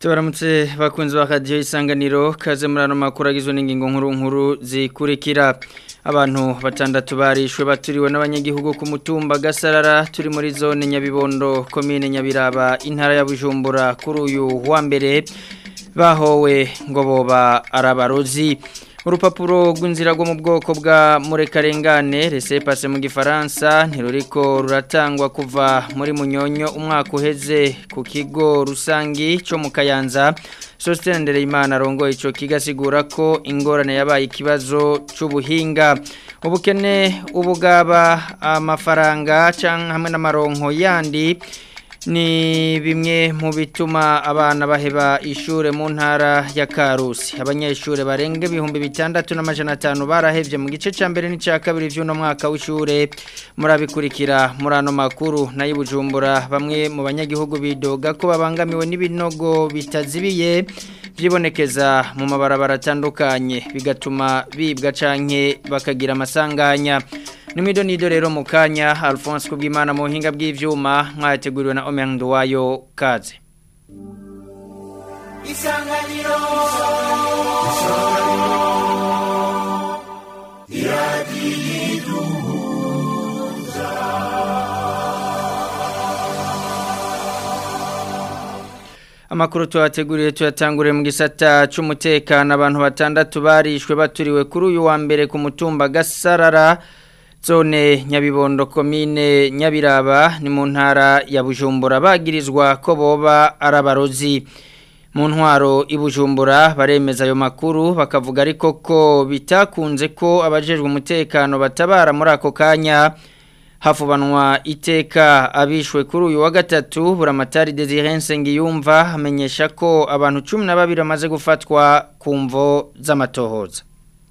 Tubaramutse bakunzi ba radio Isanganiro kaze murano makuru agizwe n'ingingo nkuru zikurikira abantu batandatu barishwe baturiwe n'abanyagihugu ku mutumba Gasarara turi muri zone Nyabibondo commune Nyabiraba intara ya Bujumbura kuri uyu wa mbere bahowe ngo boba arabarozi urupapuro rw'inzira rwo mu bwoko bwa murekarengane laissez-passer mu gifaransa ntiruriko ruratangwa kuva muri Munyonyo umwaka uheze ku kigo rusangi cyo mu Kayanza Sostene Ndereyimana rongo ico kigasigura ko ingorane yabaye ikibazo c'ubuhinga ubukene ubugaba amafaranga canke hamwe n'amaronko yandi ni bimwe mu bituma abana baheba ishure mu ntara ya Karusi abanyeshure barenge 6500 barahevye mu gice ca mbere n'icya kabiri vy'uno mwaka w'ishure murabikurikira murano makuru nayi Bujumbura bamwe mu banyagihugu bidoga ko babangamiwe n'ibinogo bitazibiye byibonekeza mu mabarabara atandukanye bigatuma bibwa canke bakagira amasanganya Nimido nido rero mukanya Alphonse Kubwimana mu hinga bw'ivyuma mwateguriwe na Omen Nduwayo kaze Isanganiro Amakuru tuwateguriye tuyatanguriye mu gisata c'umutekano abantu batandatu barishwe baturiwe kuri uyu wa mbere ku mutumba Gasarara Zone Nyabibondo commune Nyabiraba ni mu ntara ya Bujumbura bagirizwa ko boba arabarozi mu ntwaro ibujumbura baremeza ayo makuru bakavuga ariko ko bitakunze ko abajejwe umutekano batabara muri ako kanya hafubanwa iteka abishwe kuri uyu wa gatatu buramatari Desire Nsengiyumva amenyesha ko abantu 12 bamaze gufatwa kumvo z'amatohoza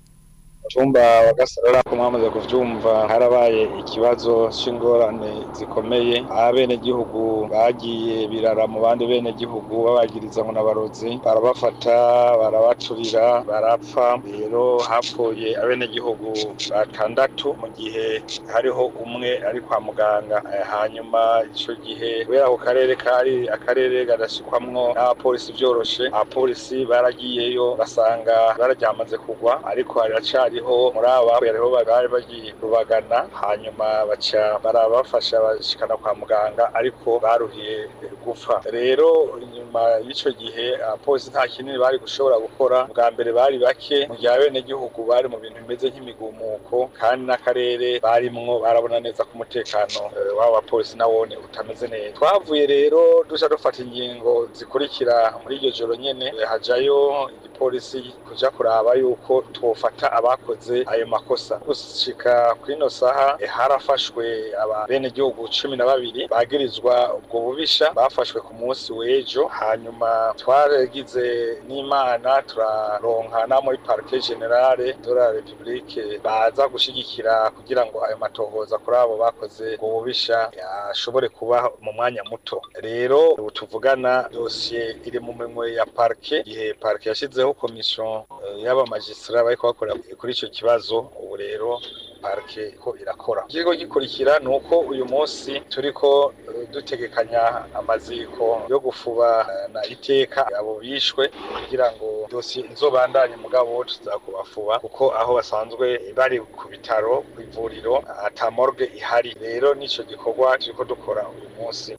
Chumba wa Gasarara ko mwamaze kuvyumva harabaye ikibazo c'ingorane zikomeye abene gihugu bagiye birara mu bandi bene gihugu babagiriza ngo nabarozi barabafata barabacurira barapfa rero hapfuye abene gihugu batandatu mu gihe hariho umwe ari kwa muganga hanyuma ico gihe kubera ko karere kari akarere gadashikwamwo n'abapolisi byoroshe abapolisi baragiyeyo basanga bararyamaze kugwa ariko haracari muri aba yariho bagari bagiye rubagana hanyuma baca barabafasha bashikana kwa muganga ariko baruhiye gupfa rero nyuma y'ico gihe abapolisi nta kinini bari gushobora gukora bwa mbere bari bake mu gihe abene gihugu bari mu bintu bimeze nk'imigumuko kandi n'akarere barimwo barabona neza ko umutekano w'aba bapolisi nawone utameze neza twavuye rero duca dufata ingingo zikurikira muri iryo joro nyene hajayo igipolisi kuja kuraba yuko twofata abakoze ayo makosa gushika kwino saha harafashwe abene gihugu 12 bagirizwa ubwo bubisha bafashwe ku munsi w'ejo hanyuma twaragize n'Imana turaronka na muri Parquet Generale de la République baza gushigikira kugira ngo ayo matohoza kuri abo bakoze ubwo bubisha yashobore kuba mu mwanya muto rero tuvugana dossier iri mu minwe ya Parquet gihe Parquet yashizeho commission y'aba magistrat bariko bakora kuri ico kibazo ubu rero Parquet ko irakora ikigo gikurikira nuko uyu munsi turiko dutegekanya amaziko yo gufuba na iteka abo bishwe kugira ngo dossier izobandanye mugabo tuzakubafuba kuko aho basanzwe bari ku bitaro ku ivuriro ata morgue ihari rero nico gikorwa turiko dukora uyu munsi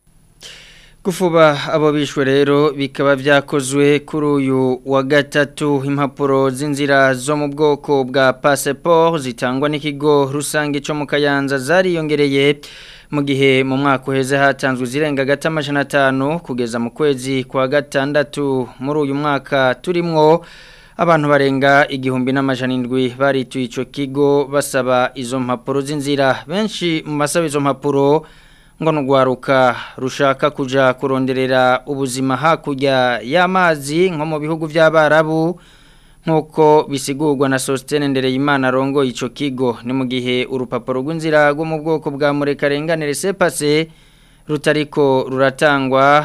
Kufuba abo bishwe rero bikaba vyakozwe kuri uyu wa gatatu impapuro z'inzira zo mu bwoko bwa passeport zitangwa n'ikigo rusangi cyo mu Kayanza zariyongereye mu gihe mu mwaka uheze hatanzwe zirenga 500 kugeza mu kwezi kwa gatandatu muri uyu mwaka turimwo abantu barenga 1700 barituye ico kigo basaba izo mpapuro z'inzira benshi mu basaba izo mpapuro ngo nugwaruka rushaka kuja kuronderera ubuzima hakurya y'amazi nko mu bihugu by'abarabu nkuko bisigurwa na Sostene Ndereyimana rongo ico kigo ni mu gihe urupapuro rw'inzira rwo mu bwoko bwa murekarengane laissez-passer rutariko ruratangwa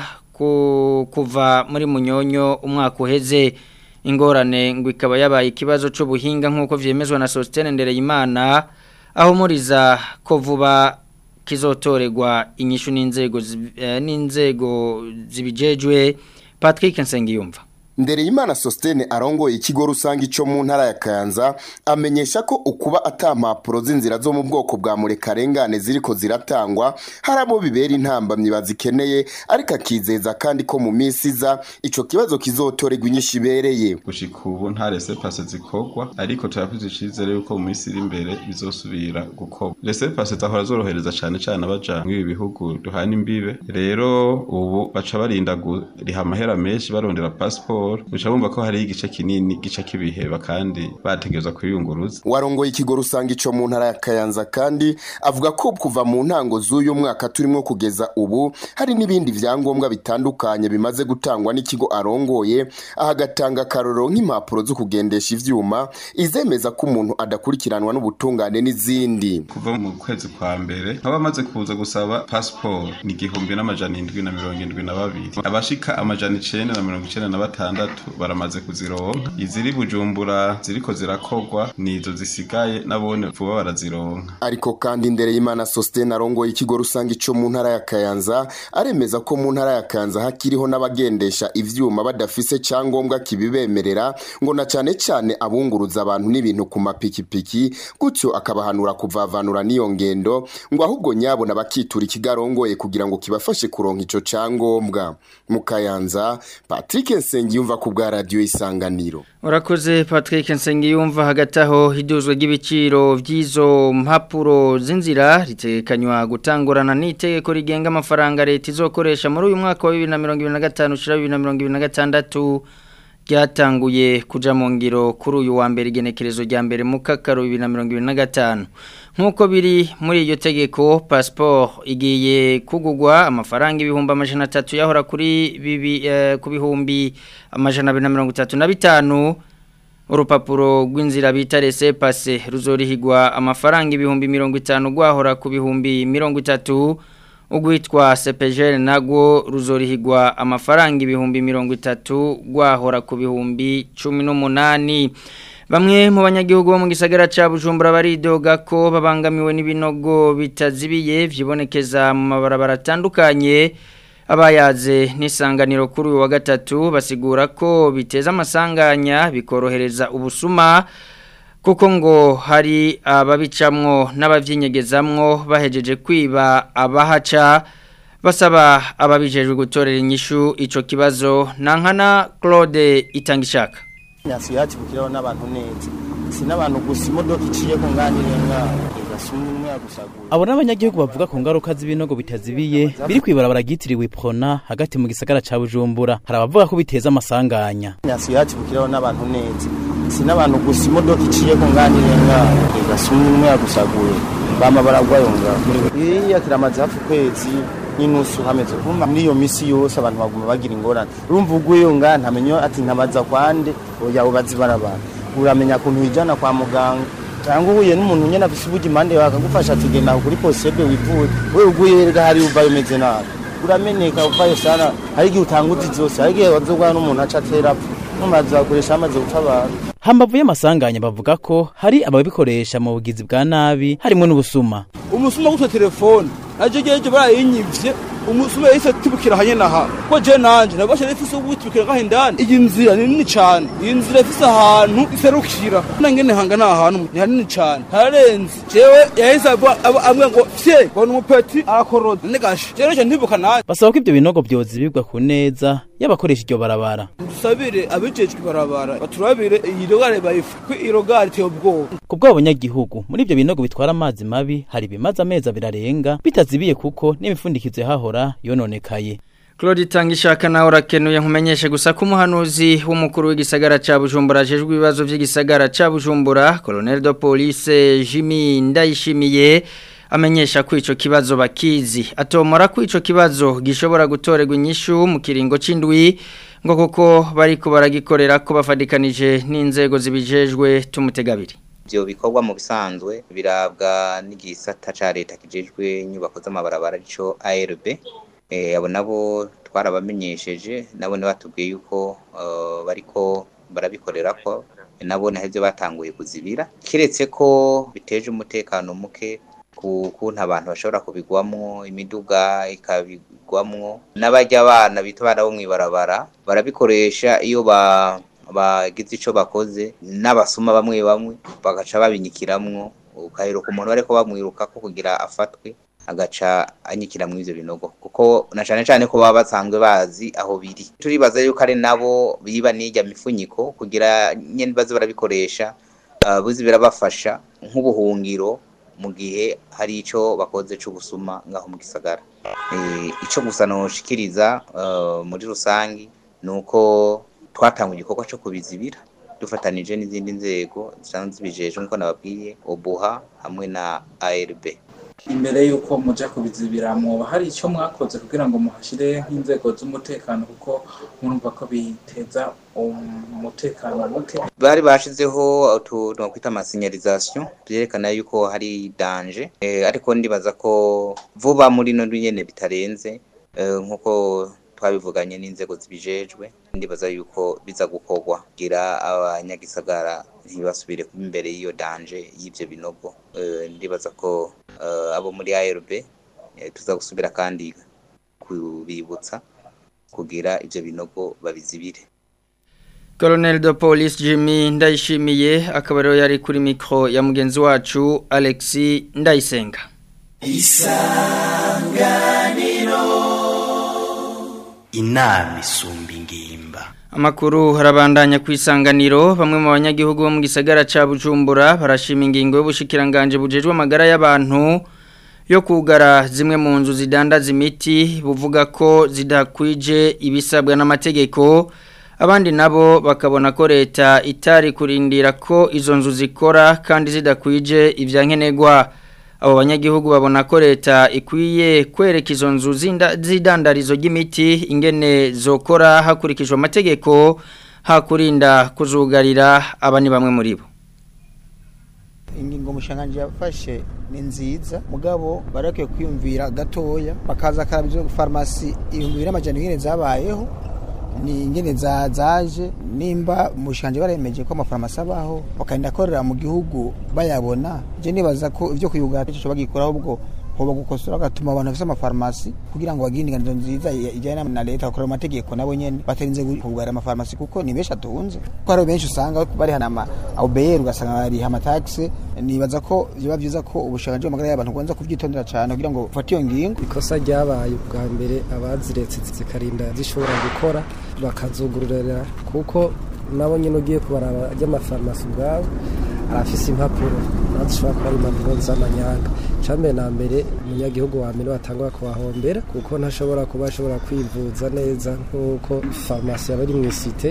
kuva muri Munyonyo umwaka uheze ingorane ngo ikaba yabaye ikibazo c'ubuhinga nkuko vyemezwa na Sostene Ndereyimana aho muriza ko vuba kizotorerwa inyishu n'inzego zibijejwe Patrick Nsengiyumva. Ndereyimana Sostene arongoye ikigo rusangi ico mu ntara ya Kayanza amenyesha ko ukuba atampapuro z'inzira zo mu bwoko bwa murekarengane ziriko ziratangwa harabo bibera intambamyi bazikeneye ariko akizeza kandi ko mu minsi iza ico kibazo kizotorerwa inyishu ibereye. Gushika ubu nta laissez-passer zikorwa ariko turavuze icizere yuko mu minsi iri imbere bizosubira gukorwa. Laissez-passer zahora zorohereza cane abaja mu bihugu duhana imbibe, rero ubu baca barinda riha amahera menshi barondera passport uca bumva ko hari igice kinini gica kibiheba kandi bategereza kuyunguruza. Warongoye ikigo rusangi ico mu ntara ya Kayanza kandi avuga ko kuva mu ntango z'uyu mwaka turimo kugeza ubu hari n'ibindi vyangombwa bitandukanye bimaze gutangwa n'ikigo arongoye ahagatanga karoro nk'impapuro zo kugendesha ivyuma izemeza ko umuntu adakurikiranwa n'ubutungane n'izindi. Kuva mu kwezi kwa mbere abamaze kuza gusaba passport ni 1772 abashika 995 baramaze kuzironka. Iziri Bujumbura ziriko zirakogwa nizo zisigaye nabone vuba barazironka. Ariko kandi Ndereyimana Sostene arongoye ikigo rusangi ico mu ntara ya Kayanza aremeza ko mu ntara ya Kayanza hakiriho n'abagendesha ivyuma badafise cyangombwa kibibemerera ngo na cane abunguruza abantu n'ibintu ku mapikipiki gutyo akabahanura kuvavanura niyo ngendo ngo ahubwo nyabo nabakitura ikigarongoye kugira ngo kibafashe kuronka ico cyangombwa. Mu Kayanza Patrick Nsengiyumva ku bwa radio Isanganiro. Urakoze Patrick Nsengiyumva. Hagataho hiduzwe g'ibiciro vy'izo mpapuro z'inzira ritekanywa gutangurana n'itegeko rigenga amafaranga leta izokoresha muri uyu mwaka wa 2025-2026 ryatanguye kuja mu ngiro kuri uyu wa mbere igenekerezo rya mbere mu kakaro 2025. Nkuko biri muri iyo tegeko passport igiye kugugwa amafaranga 300 yahora kuri ku bihumbi 235. Urupapuro rw'inzira bita laissez-passer ruzorihigwa amafaranga 50 gwahora ku bihumbi 30. Ugwitwa CPGL nagwo ruzorihigwa amafaranga 30 gwahora ku bihumbi 18. Bamwe mu banyagihugu bo mu gisagara ca Bujumbura baridoga ko babangamiwe n'ibinogo bitazibiye vyibonekeza mu mabarabara atandukanye. Abayaze n'isanganiro kuri uyu wa gatatu basigura ko biteza amasanganya bikorohereza ubusuma kuko ngo hari ababicamwo n'abavyinyegezamwo bahejeje kwiba abahaca. Basaba ababijejwe gutorera inyishu ico kibazo. Nankana Claude Itangishaka. Nyasiyati bukiraho n'abantu neza sinabantu gusa imodoka iciye ko nganirenga gasumwe yagusagura. Abo n'abanyagihugu bavuga ku ngaruka z'ibinogo bitazibiye biri kwibarabara gitiriwe Prona hagati mu gisagara ca Bujumbura. Hari abavuga ko biteza amasanganya. Nyasiyati bukiraho n'abantu neza sinabantu gusa imodoka iciye ko nganirenga gasumwe yagusagura. Bama baragwayo muri kiramaze hafi kwezi n'inusu hameze kumva muri iyo misi yose abantu baguma bagira ingorane. Urumva uguyo nga ntamenyo ati ntamaza kwande oya ubazi barabana uramenya kuntu wijana kwa muganga cyangwa uhuye n'umuntu nyene afise ubugi mande bakagufasha tugenda kuri posebe wivuye we uguye rega hari uvayo meze nabi urameneka uvayo sana hari gihe utanguzi zose hari gihe wazogwa n'umuntu aca therapy numaze bakoresha amaze gutabara. Hambavu y'amasanganya bavuga ko hari ababikoresha mu bugizi bwa nabi harimo n'ubusuma. Umusuma gutwa telefone ajegeje barayinyivye umusuma yise tibukira hanye naha ko je nanje nabashe nifise ubutibukira kahindani iyi nzira ni nini cyane iyi nzira ifise ahantu iserukira nangene hangana ahantu ni hanini cyane harenze jewe yahise amwe ngo fye ngo n'umupeti akoroda nigashe jewe ntibuka naje. Basaba ko ibyo binogo byozibibwa ku neza y'abakoresha iryo barabara. Dusabire abijejwe barabara baturabire iyi rogare bayifu ko irogare te ubwo kubwo abanyagihugu muri ibyo binogo bitwara amazi mabi hari bimaze amezi birarenga bitazibiye kuko n'imifundikizo hahora yononekaye. Claude Tangishaka nawe urakenuye nkumenyeshe gusa ko umuhanuzi w'umukuru w'igisagara ca Bujumbura ajejwe ibibazo by'igisagara ca Bujumbura Colonel de Police Jimmy Ndayishimiye amenyesha ko ico kibazo bakizi atomora ko ico kibazo gishobora gutorerwa inyishu mu kiringo c'indwi ngo koko bariko baragikorera ko bafadikanije n'inzego zibijejwe tumutegabiri. Byo bikorwa mu bisanzwe birabwa n'igisata ca leta kijejwe inyubako z'amabarabara ico ARB. Abo nabo twarabamenyesheje nabo batubwiye yuko bariko barabikorera ko nabo naheze batanguye kuzibira kiretse ko biteje umutekano muke kuntu abantu bashobora kubigwamwo imiduga ikabigwamwo n'abajya abana bita abana bo mwibarabara barabikoresha iyo bagize ico bakoze n'abasuma bamwe bagaca babinyikiramwo ukaheruka umuntu bariko bamwiruka ko kugira afatwe agaca anyikira mu ivyo binogo kuko na cyane ko baba basanzwe bazi aho biri turibaza yuko ari nabo biba nijya mifunyiko kugira nyene baze barabikoresha buzi birabafasha nk'ubuhungiro mu gihe hari ico bakoze cyo gusuma ngaho mu gisagara ico gusa noshikiriza muri rusangi nuko twatanga igikorwa cyo kubizibira dufatanije n'izindi nzego zisanzwe zibijeje nko nababwiye obuha hamwe na ARB. Imbere yuko muja kubizibira mwoba hari icyo mwakoze kugira ngo muhashire nk'inzego z'umutekano kuko murumva ko biteza umutekano muke? Bari bashizeho no kwita amasignalisation byerekana yuko hari danger ariko ndibaza ko vuba muri no nyene bitarenze nkuko twabivuganye n'inzego zibijejwe ndibaza yuko biza gukorwa kugira abanyagisagara ntibasubire kuba imbere y'iyo danger y'ivyo binogo. Ndibaza ko abo muri ARB tuza gusubira kandi kubibutsa kugira ivyo binogo babizibire. Colonel de Police Jimmy Ndayishimiye akaba rero yari kuri micro ya mugenzi wacu Alexis Ndayisenga. Isanganiro inama isumba ingimba. Amakuru harabandanya kwisanganiro bamwe mu banyagihugu bo mu gisagara ca Bujumbura barashima ingingo y'ubushikiranganje bujejwe amagara y'abantu yo kugara zimwe mu nzu zidandaza imiti buvuga ko zidakwije ibisabwa n'amategeko. Abandi nabo bakabona ko leta itari kurindira ko izo nzu zikora kandi zidakwije ivyankenegwa. Abo banyagihugu babona ko leta ikwiye kwereka izo nzu zidandarizo ry'imiti ingene zokora hakurikijwe amategeko hakurinda kuzugarira abani bamwe muri bo. Ingingo mushanganje yafashe ni nziza mugabo barakiye kwiyumvira gatoya bakaza karabyo pharmacy 2000 zabayeho ni ingene zaje nimba mushanje baremeje ko amafarmasi abaho bakarinda korera mu gihugu bayabona je nibaza ko ivyo kuyugara cyo bagikora ubwo hoba gukosora gatuma abantu bafite amafarmasi kugira ngo bagindiganizo nziza ijyana na leta bakora amategeko nabo nyene batarinze kugara amafarmasi kuko ni besha tunze ko ari benshi usanga bari hana AOBR ugasanga ari hama taxe nibaza ko biba byiza ko ubushakanje bw'amagara y'abantu gwanza kuvyitondera cyane kugira ngo ufate iyo ngingo. Ikosa ryabaye ubwa mbere abaziretse zikarinda zishobora gukora bakazugururira kuko nabo nyine ugiye kubaraba ry'amafarmasi ubwabo arafise impapuro bazishobora kuba ari impapuro z'amanyanga. Cambe na mbere umunyagihugu wa mbere watangwa kubahombera kuko ntashobora kuba ashobora kwivuza neza nkuko farmasi yabari mu isite.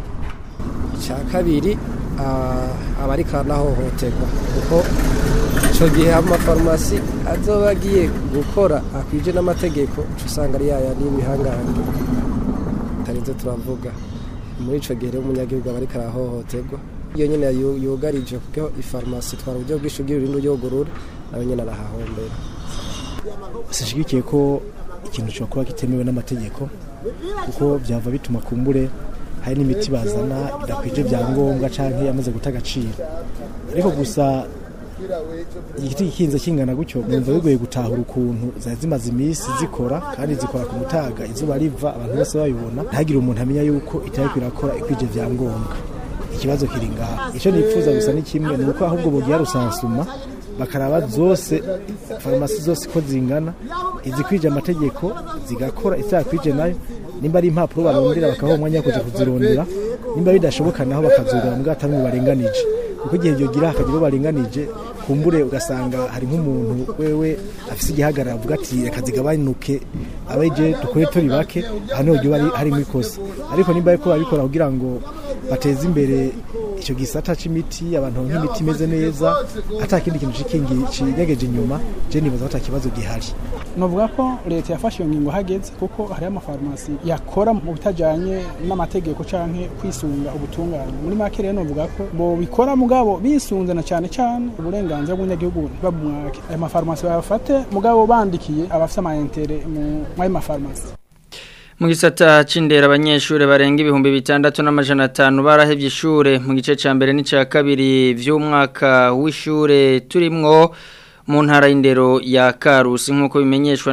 Cya kabiri abari kana hohoterwa kuko ico gihe amafarmasi azoba agiye gukora akwije n'amategeko usanga ari yaya n'imihangange tarinze turavuga muri ico gihe umunyagihugu abari karahohoterwa iyo nyene yugarije kuko ifarmasi twara uburyo bw'ishugira urindo yogorura nawe nyene arahahombera. Sishigikiye ko ikintu cyo kuba kitemewe n'amategeko kuko byava bituma kumbure hari n'imiti bazana idakwije byangombwa canke yamaze gutagacira ariko gusa igiti kinze kingana gutyo mwumva bigoye gutahura ukuntu zimaze imisi zikora kandi zikora ku mutaga izuba riva abantu bose babibona ntagire umuntu amenya yuko itari kwirakora ikwije byangombwa. Ikibazo kiri ngaho ico nipfuza gusa ni kimwe nuko ahubwo bogiya rusansuma bakaraba zose farmasi zose ko zingana izikwije amategeko zigakora itakwije nayo nimba ari impapuro barondera bakaho umwanya kuja kuzirondera nimba bidashoboka naho bakazugana mbwa atamwe barenganije kuko igihe byo gira akagira barenganije kumbure ugasanga hari nk'umuntu wewe afise igihagarara avuga ati akazigabanuke abeje dukore turi bake hano byo bari hari mwikosa ariko nimba ariko babikora kugira ngo bateze imbere icyo gisata c'imiti abantu nk'imiti imeze neza atakindi kintu cikingi cinyegeje inyuma je nibaza atakibazo gihari. Novuga ko leta yafashe iyo ngingo hageze kuko hari amafarmasi yakora mu bitajanye n'amategeko canke kwisunga ubutungane muri make rero novuga ko bo bikora mugabo bisunze na cyane uburenganzira bw'umunyagihugu babumwake aya mafarmasi bayafate mugabo bandikiye abafite amaintere mu mafarmasi. Mu gisata c'indera abanyeshure barenga 6500 barahevye ishure mu gice ca mbere n'ica kabiri vy'umwaka w'ishure turimwo mu ntara y'indero ya Karusi nk'uko bimenyeshwa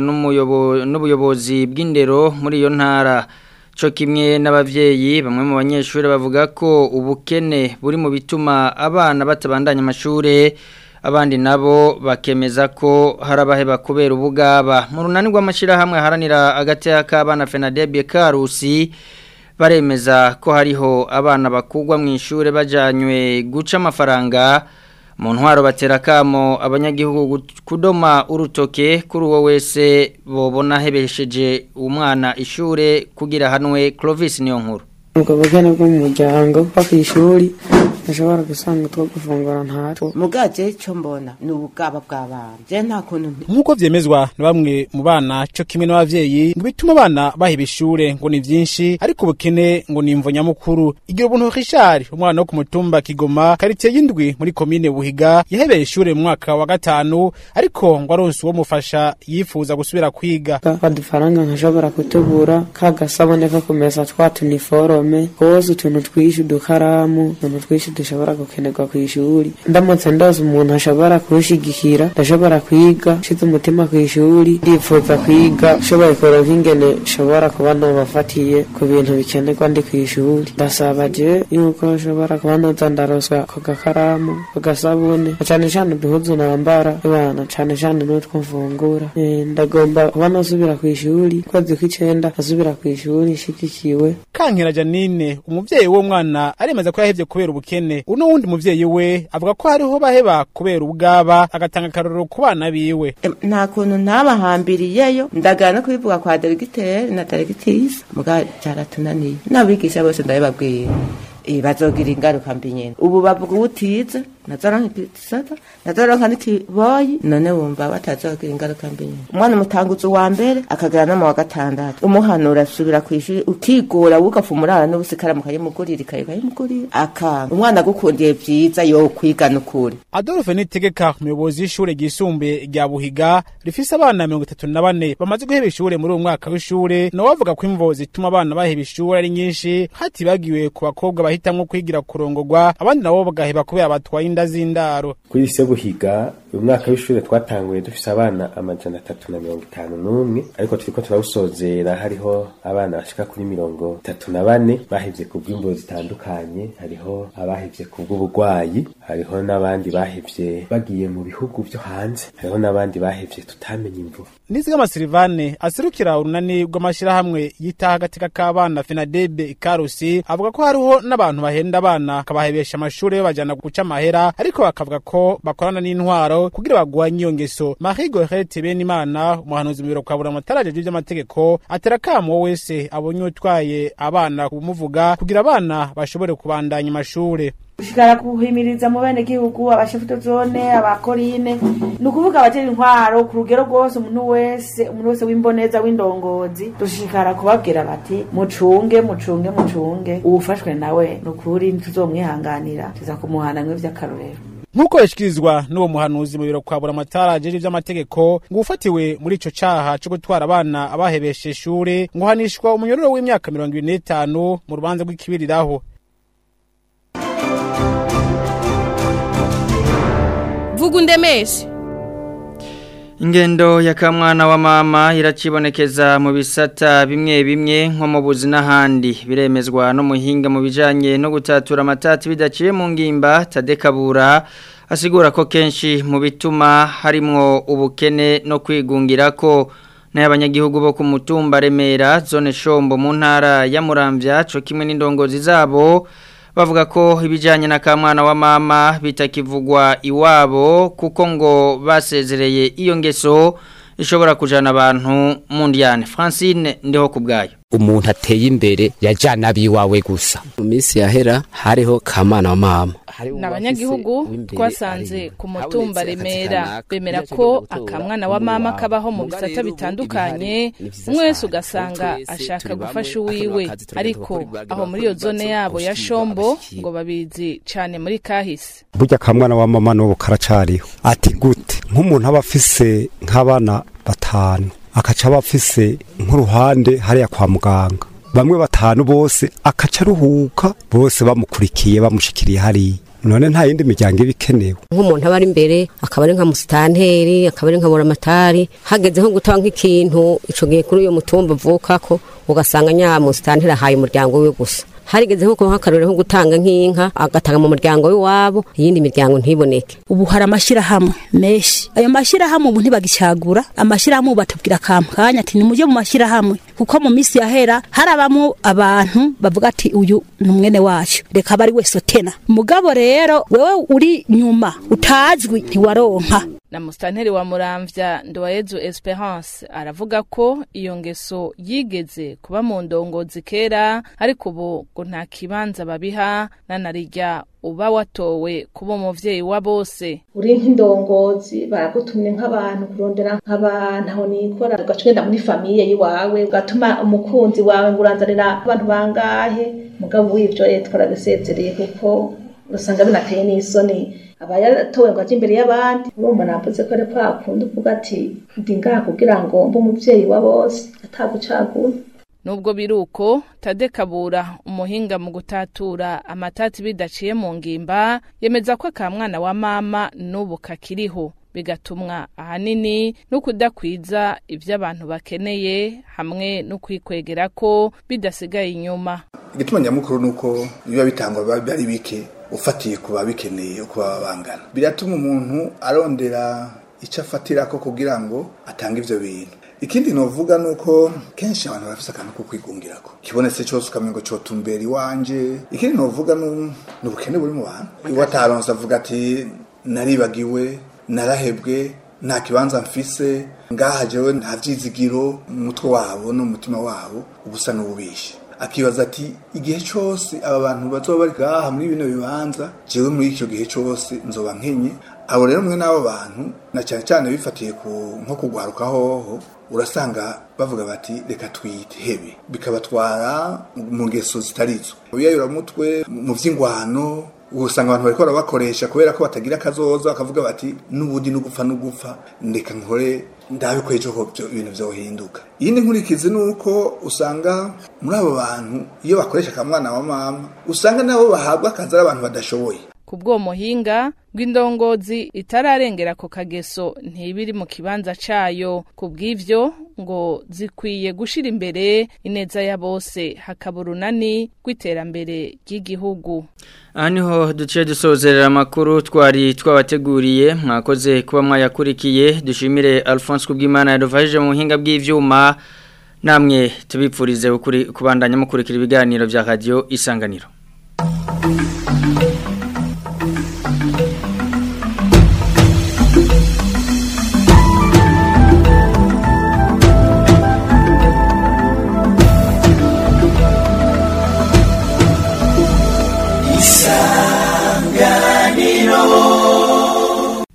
n'ubuyobozi bw'indero muri iyo ntara. Cyo kimwe n'abavyeyi bamwe mu banyeshuri bavuga ko ubukene buri mu bituma abana batabandanya amashure, abandi nabo bakemeza ko harabaheba kubera ubugaba. Mu runani rw'amashirahamwe haranira agateka k'abana FENADEB Karusi baremeza ko hariho abana bakugwa mu ishure bajanywe guca amafaranga. Mu ntwaro batera kamo abanyagihugu kudoma urutoke kuri uwo wese bobona hebesheje umwana ishure kugira hanwe. Clovis niyo nkuru. Ubwo bugene bwo mu muryango bwo kw'ishuri nashobora gusanga two gufungura ntatwo mugaje cyo mbona ni ubugaba bw'abana je nta kuntu nkuko vyemezwa na bamwe mu bana cyo kimwe n'abavyeyi ngo bituma abana bahiba ishure ngo ni vyinshi ariko ubukene ngo ni imvo nyamukuru. Igira ubuntu Richard umwana wo ku mutumba Kigoma quartier y'indwi muri commune Buhiga yahebeye ishure mu mwaka wa 5 ariko ngo aronse uwo mufasha yifuza gusubira kwiga. Badufaranga nkashobora kutubura kagasaboneka kumeza twatu uniforme hose utuntu twishi dukaramu utuntu twishi dushobora gukenerwa ku ishuri. Ndamutse ndazi umuntu ashobora kurushigikira ndashobora kwiga shize umutima ku ishuri ndifuza kwiga shoboye kuronka ingene shobora kuba nobafatiye ku bintu bikenerwa ndi ku ishuri. Ndasaba je yuko shobora kuba nozandaroswa ku gakaramu ku gasabune cyane cyane uduhuzu nambara abana cyane cyane n'utwo mfungura. Ndagomba kuba nosubira ku ishuri kwezi kw'icenda asubira ku ishuri shigikiwe. Kankera Janine umuvyeyi wo mwana aremeza ko yahevye kubera ubukene. Uno wundi muvyeyi we avuga ko hariho baheba kubera ubugaba agatanga karorero ku bana biwe. Nta kuntu ntabahambiriyeyo ndagana no kubivuga kwa delegiteri na delegitisi muga cyaratunaniye n'abigisha bose ndababwiye bazogira ingaruka mbi nyene. Ubu bavuga utize nazaranka pisata nazaranka n'ikiboyi none wumva batazogira ingaruka mbi nyene. Umwana mutanguza wa mbere akagana no wa gatandatu umuhanura asubira kwishuri ukigora wugafumurana n'ubusikara mu kayimugurira kayimugurira aka umwana gukundiye byiza yo kwiga n'ukuri. Adolphe Nitegeka umuyobozi w'ishure gisumbe rya Buhiga rifise abana 34 bamaze guheba ishure muri uwo mwaka w'ishure no bavuga ko imvo zituma abana baheba ishure ari nyinshi hatibagiwe ku bakobwa bahitamwo kwigira kurongorwa abandi nabo bagaheba kubera batwaye inda z'indaro. Kuri ise Buhiga uyu mwaka w'ishure twatanguye dufise abana 351 ariko turiko turawusozera hariho abana bashika kuri 34 bahevye ku bw'imbo zitandukanye. Hariho abahevye ku bw'ubugwayi, hariho n'abandi bahevye bagiye mu bihugu byo hanze, hariho n'abandi bahevye tutamenye imvu. Nizigama Silvane aserukira urunani rw'amashirahamwe yitaha agateka k'abana FENADEB Karusi avuga ko hariho n'abantu bahenda abana kabahebesha amashure bajana guca amahera ariko bakavuga ko bakorana n'intwaro kugira bagwanye iyo ngeso. Marie Gorette Benimana umuhanuzi mu biro kwa Buramataraje by'amategeko atera kamo wese abonye utwaye abana kumuvuga kugira abana bashobore kubandanya amashure. Ushikara kuhimiriza mu bene gihugu abashefuto zone abakorine nukuvuga abatera intwaro ku rugero rwose umuntu wese w'imboneza w'indongozi dushikara kubabwira bati mucunge ubufashwe nawe nukuri tuzomwihanganira tuza kumuhana mwe vy'akarorero. Nkuko yashikirizwa n'uwo muhanuzi mu biro kwa Buramataraje by'amategeko ngo ufatiwe muri ico caha cyo gutwara abana abahebeshe ishure ngo hanishwa umunyororo w'imyaka 25 mu rubanza rw'ikibiriraho. Vugundemeshe. Ingendo ya kamwana wa mama iracibonekeza mu bisata bimwe nko mu buzi n'ahandi biremezwa no muhinga mu bijanye no gutatura amatati bidaciye mu ngimba Tadekabura asigura ko kenshi mu bituma harimwo ubukene no kwigungira ko n'abanyagihugu bo ku mutumba Remera zone Shombo mu ntara ya Muramvya cyo kimwe n'indongozi zabo bavuga ko ibijanye na kamwana wa mama bitakivugwa iwabo kuko ngo basezereye iyo ngeso ishobora kujana abantu mu ndyane. Francine ndiho kubgayo. Umuntu ateye imbere yajana abiwawe gusa. Mu minsi yahera hariho kamwana wa mama. N'abanyagihugu twasanze ku mutumba Remera bemera ko akamwana wa mama kabaho mu bisata bitandukanye mwese ugasanga ashaka gufasha uwiwe ariko aho muri iyo zone yabo ya Shombo ngo babizi cyane muri kahise. Burya kamwana wa mama no karacariho ati gute nk'umuntu aba afise nk'abana 5 akaca bafise nk'uruhande hariya kwa muganga bamwe 5 bose akaca ruhuka bose bamukurikiye bamushikiriye hari none nta yindi miryango ibikenewe nk'umuntu aba ari imbere akaba ari nka musitanteri akaba ari nka buramatari hageze nko gutanga ikintu ico gihe kuri uyo mutumba vukako ugasanga nya musitanteri ahaye umuryango we gusa harigeze nko kuhakarura nko gutanga nk'inka agatanga mu muryango w'iwabo iyindi miryango ntiboneke ubu hari amashirahamwe meshi ayo mashirahamwe ubu ntibagicagura amashirahamwe batubwira kampanya ati nimuje mu mashirahamwe kuko mu misi yahera harabamo abantu bavuga ati uyu ni umwene wacu reka bari wese tena mugabo rero wewe uri nyuma utazwi ntiwaronka na mustanteri wa Muramvya Ndowayezu Esperance aravuga ko iyo ngeso yigeze kuba mu ndongozi kera ariko ubu ngo nta kibanza babiha nanarirya uba watowe kuba umuvyeyi wa bose uri nk'indongozi baragutumye nk'abantu kurondera nk'abantu aho nikora ugacugenda muri famiye yiwawe ugatuma umukunzi wawe nguranzanira abantu bangahe mugabo w'ivyo twarabisezereye kuko usanga binateye n'isoni abayatowe ngo aje imbere y'abandi urumva navuze ko ari kwakunda uvuga ati ndi ngaha kugira ngo mbe umuvyeyi wa bose atagucagura nubwo biruko Tade Kabura umuhinga mu gutatura amatati bidaciye mu ngimba yemeza ko akamwana wa mama n'ubu kakiriho bigatumwa ahanini no kudakwiza ivyo abantu bakeneye hamwe no kwikwegera ko bidasigaye inyuma igituma nyamukuru nuko biba bitangwa bari bike ufatiye kuba bikeneye uko babangana biratuma umuntu arondera icyo afatira ko kugira ngo atange ivyo bintu ikindi novuga nuko kenshi abantu bafise akantu ko kwigungirako kibonetse cyose ukamengo cyo tumbera iwanje ikindi novuga n'ubukene buri mu bantu iwa taronse avuga ati naribagiwe narahebwe nta kibanza mfise ngaha jewe nta vyizigiro umutwe wabo no mutima wabo ubusa n'ububishe akibaza ati igihe cyose aba bantu bazoba bari ngaha muri bino bibanza jewe muri icyo gihe cyose nzoba nkenye abo rero mwe n'abo bantu na cyane cyane bifatiye ku nko kugwaruka hoho urasanga bavuga bati reka twihebe bikabatwara mu ngeso zitarizo uyayura mutwe mu vy'ingwano usanga abantu bariko barabakoresha kubera ko batagira kazoza bakavuga bati n'ubudi n'ugupfa ndeka nkore ndabe kwejo ko ibintu byohinduka yindi nkurikizi nuko usanga muri abo bantu iyo bakoresha kamwana wa mama usanga nabo bahabwa akazi abantu badashoboye kubwo muhinga gw'indongozi itararengera ko kageso ntibiri mu kibanza cayo kubw'ivyo ngo zikwiye gushira imbere ineza ya bose hakaburunani kwiterambere ry'igihugu Aniho duce dusozerera makuru twari twabateguriye mwakoze kuba mwayakurikiye dushimire Alphonse Kubwimana yadufaje mu buhinga bw'ivyuma namwe tubipfurize kubandanya mukurikira ibiganiro vya radio Isanganiro